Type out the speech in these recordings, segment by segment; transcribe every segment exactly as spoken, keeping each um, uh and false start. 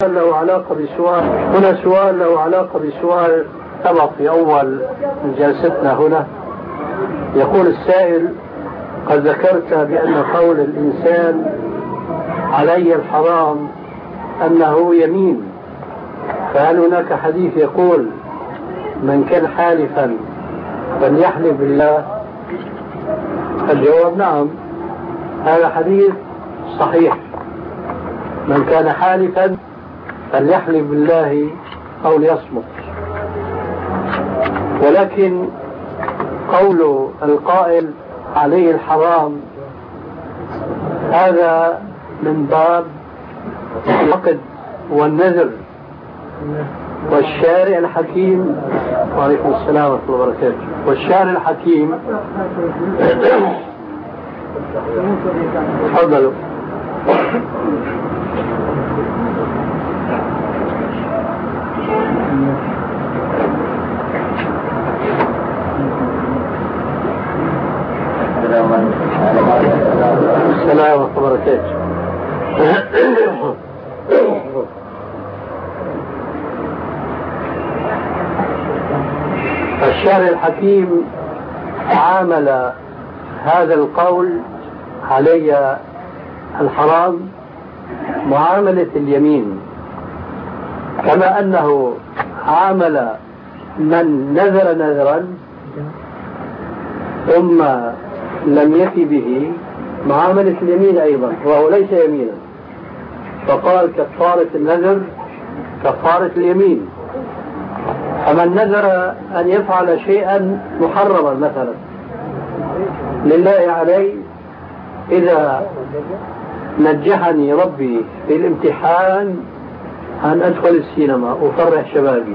له علاقة بسؤال هنا سؤال له علاقة بسؤال سبق في أول جلستنا هنا. يقول السائل: قد ذكرت بأن قول الإنسان علي الحرام أنه يمين، فهل هناك حديث يقول من كان حالفا فليحلف بالله؟ الجواب نعم، هذا حديث صحيح، من كان حالفا فليحلف بالله أو ليصمت. ولكن قول القائل عليه الحرام هذا من باب العقد والنذر، والشارع الحكيم وعليكم السلام ورحمة الله وبركاته والشارع الحكيم تفضلوا. السلام ورحمة الله وبركاته. الشارع الحكيم عامل هذا القول علي الحرام معاملة اليمين، كما أنه عامل من نذر نذرا ثم لم يفي به معاملة اليمين أيضا، وهو ليس يمينا، فقال كفارة النذر كفارة اليمين. فمن نذر أن يفعل شيئا محرما مثلا لله علي، إذا نجحني ربي في الامتحان أن أدخل السينما وأفرح شبابي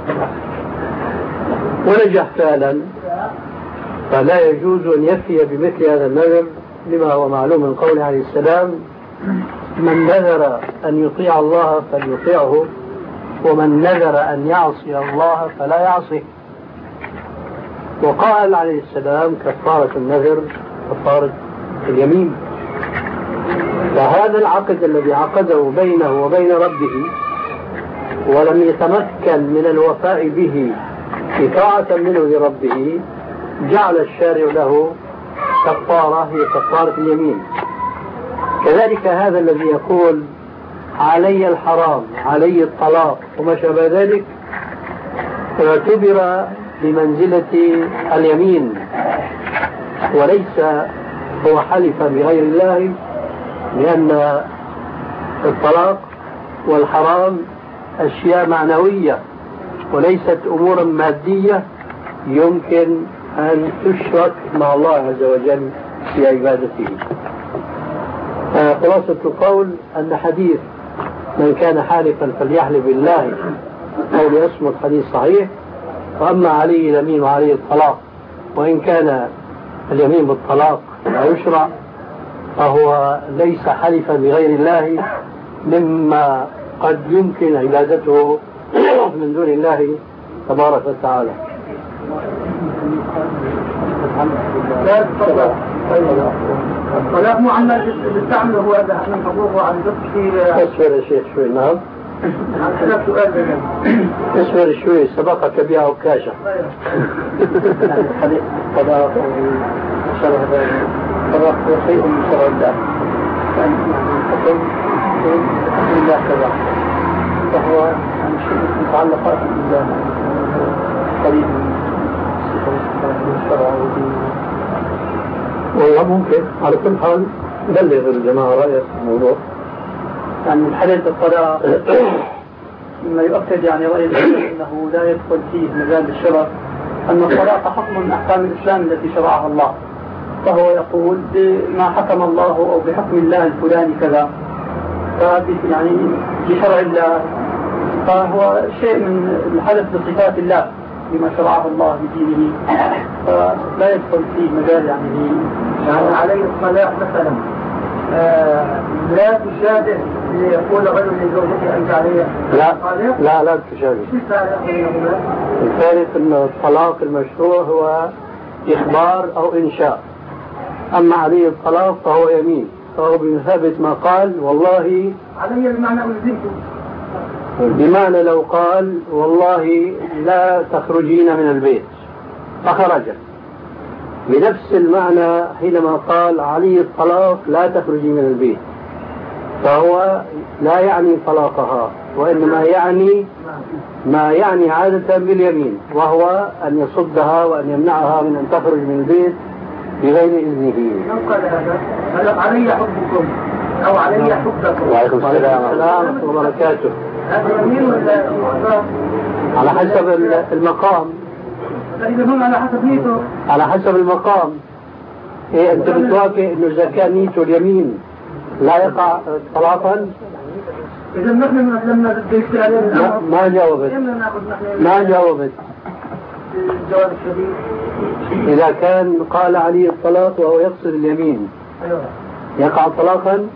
ونجح فعلا، فلا يجوز أن يفي بمثل هذا النذر، لما هو معلوم من قوله عليه السلام: من نذر أن يطيع الله فليطيعه، ومن نذر أن يعصي الله فلا يعصيه. وقال عليه السلام: كفارة النذر كفارة اليمين. فهذا العقد الذي عقده بينه وبين ربه ولم يتمكن من الوفاء به إطاعة منه لربه، جعل الشارع له كفارة هي كفارة اليمين. كذلك هذا الذي يقول علي الحرام علي الطلاق وما شابه ذلك اعتبر بمنزلة اليمين، وليس هو حلف بغير الله، لأن الطلاق والحرام أشياء معنوية وليست أمورا مادية يمكن أن تشرك مع الله عز وجل في عبادته. خلاصة القول أن حديث من كان حالفا فليحلف بالله أو ليصمت حديث صحيح، وأما عليه اليمين وعليه الطلاق، وإن كان اليمين بالطلاق لا يشرع فهو ليس حلفا بغير الله مما قد يمكن عبادته من دون الله تبارك وتعالى. ولا مو عنا بنستعمله هو هذا احنا نحضره عن ذكر اسفر يا شيخ شوي. نعم اسفر شوي، سبقك بها عكاشة. حديث قضاء شرع ذلك شيء من شرع الله، يعني حكم الله كذا، فهو عن شيء متعلقات بالله قريب من الشرع والدين. والله ممكن على كل حال بلغ الجماعة رأيك في الموضوع. يعني حديث الطلاق مما يؤكد يعني رأي أنه لا يدخل فيه مجال الشرع، أن الطلاق حكم من أحكام الإسلام التي شرعها الله، فهو يقول بما حكم الله أو بحكم الله الفلاني كذا، يعني بشرع الله، فهو شيء من الحلف بصفات الله بما شرعه الله بدينه، فلا يدخل فيه مجال يعني يعني عليه الصلاة مثلا آه لا تشابه ليقول غير لزوجته أنت عليه. لا لا لا تشابه. الثالث أن الطلاق المشروع هو إخبار أو إنشاء، أما عليه الطلاق فهو يمين، فهو بمثابة ما قال والله علي بمعنى ألزمته. بمعنى لو قال والله لا تخرجين من البيت فخرجت، بنفس المعنى حينما قال علي الطلاق لا تخرجي من البيت، فهو لا يعني طلاقها، وإنما يعني ما يعني عادة باليمين، وهو أن يصدها وأن يمنعها من أن تخرج من البيت بغير إذنه. من قال هذا؟ قال علي حبكم أو علي حبكم. وعليكم السلام ورحمة الله وبركاته. هذا يمين ولا على حسب المقام. إذا هم على حسب نيته. على حسب المقام. إيه أنت بتوافق إنه إذا كان نيته اليمين لا يقع طلاقا؟ إذا نحن لما بدي عليه ما جاوبت. ما جاوبت. الجواب الشديد. إذا كان قال علي الطلاق وهو يقصد اليمين يقع طلاقا؟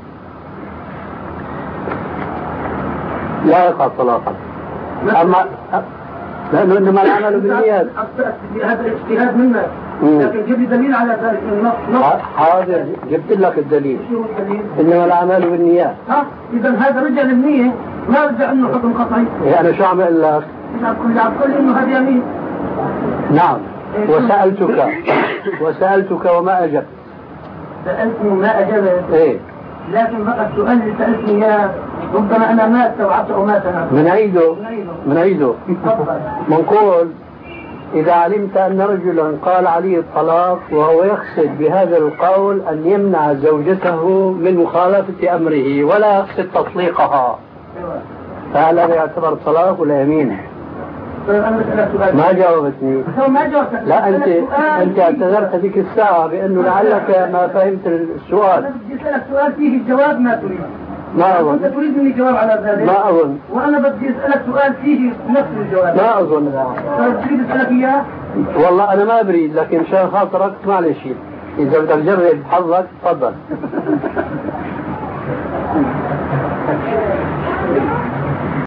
لا يقع طلاقا. أما لأنه إنما العمل بالنيات. هذا اجتهاد منا، لكن جيب لي دليل على ذلك النص. حاضر جبت لك الدليل. إنما العمل بالنيات. ها إذا هذا رجع للنية، ما رجع إنه حكم قطعي. يعني شو أعمل لك؟ كل إنه هذا يمين. نعم. وسألتك وسألتك وما أجبت. سألتني وما أجبت. إيه. لكن بقى السؤال اللي سألتني إياه ربما أنا ما استوعبت أو ما فهمت. من عيده من عيده منقول إذا علمت أن رجلا قال علي الطلاق وهو يقصد بهذا القول أن يمنع زوجته من مخالفة أمره ولا يقصد تطليقها، فهل هذا يعتبر طلاق ولا يمين؟ ما جاوبتني. ما جاوبت. لا أنت أنت اعتذرت ذيك الساعة بأنه لعلك ما فهمت السؤال. أنا بدي أسألك سؤال فيه الجواب ما تريد. ما أظن. أنت تريد مني جواب على ذلك. ما أظن. وأنا بدي أسألك سؤال فيه نفس الجواب. ما أظن. تريد أسألك إياه؟ والله أنا ما أريد، لكن شان خاطرك معلش إذا بدك تجرب حظك تفضل.